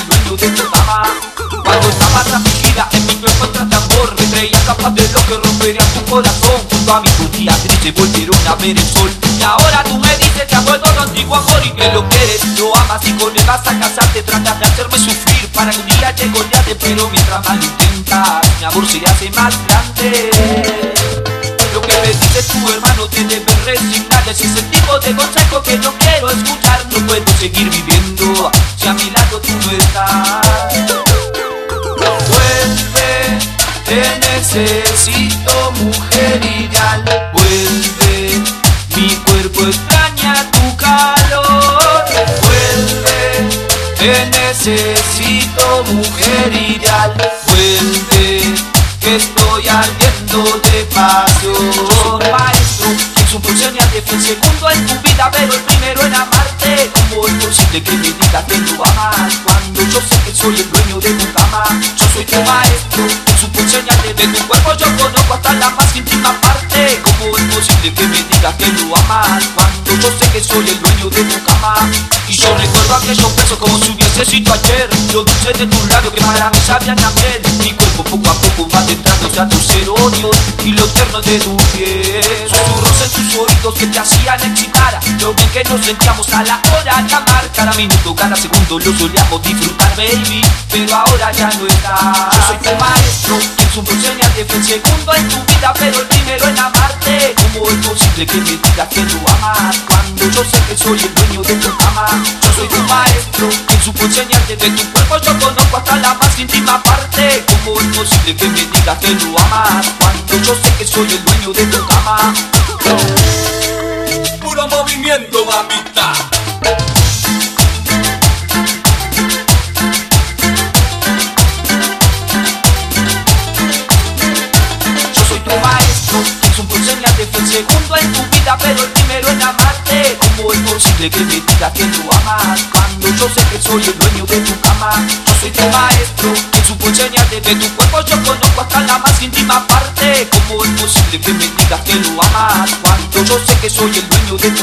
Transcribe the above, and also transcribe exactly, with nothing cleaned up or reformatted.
el dueño de tu cama. Cuando estabas afligida en mi cuerpo entraste amor, me creía capaz de lo que rompería tu corazón. Junto a mi día triste volvieron a ver el sol. Y ahora tú me dices que has vuelto a tu antiguo amor y que lo quieres, lo amas y con él vas a casarte. Tratas de hacerme sufrir para que un día llegue golearte, pero mientras más lo intentas, mi amor se hace más grande. Lo que me dice tu hermano te debe resignar. Ese es el tipo de consejo que yo quiero escuchar. No puedo seguir viviendo si a mi lado tú no estás. Vuelve, te necesito, mujer ideal. Vuelve, mi cuerpo extraña tu calor. Vuelve, te necesito, mujer ideal. Vuelve, que estoy ardiendo de pasión. Yo soy un maestro, es un profesional de un segundo en tu vida, pero el primero en amarte. ¿Cómo es posible que me digas que lo amas cuando yo sé que soy el dueño de tu cama? Yo soy tu maestro, es un profesional de tu cuerpo, yo conozco hasta la más íntima parte. ¿Cómo es posible que me digas que lo amas cuando yo sé que soy el dueño de tu cama? Y yo recuerdo aquellos besos como si hubiese sido ayer, los dulces de tus labios que para mí sabían a miel. Mi cuerpo poco a poco va adentrándose a tu ser, oh Dios, y lo tierno de tu piel. Susurros en tus oídos que te hacían excitar, lo bien que nos sentíamos a la hora de amar. Cada minuto, cada segundo lo solíamos disfrutar, baby, pero ahora ya no está. Yo soy tu maestro, es un profesional de un segundo en tu vida, pero el primero en amarte. ¿Cómo es posible que me digas que lo amas cuando yo sé que soy el dueño de tu cama? Yo soy tu maestro, en su profesional de tu cuerpo, yo conozco hasta la más íntima parte. ¿Cómo es posible que me digas que lo amas cuando yo sé que soy el dueño de tu cama? Puro movimiento, mamita. Yo soy tu maestro, es un profesional de un segundo en tu vida, pero el primero en amarte. ¿Cómo es posible que me digas que lo amas cuando yo sé que soy el dueño de tu cama? Yo soy tu maestro, es un profesional de tu cuerpo, yo conozco hasta la más íntima parte. ¿Cómo es posible que me digas que lo amas cuando yo sé que soy el dueño de tu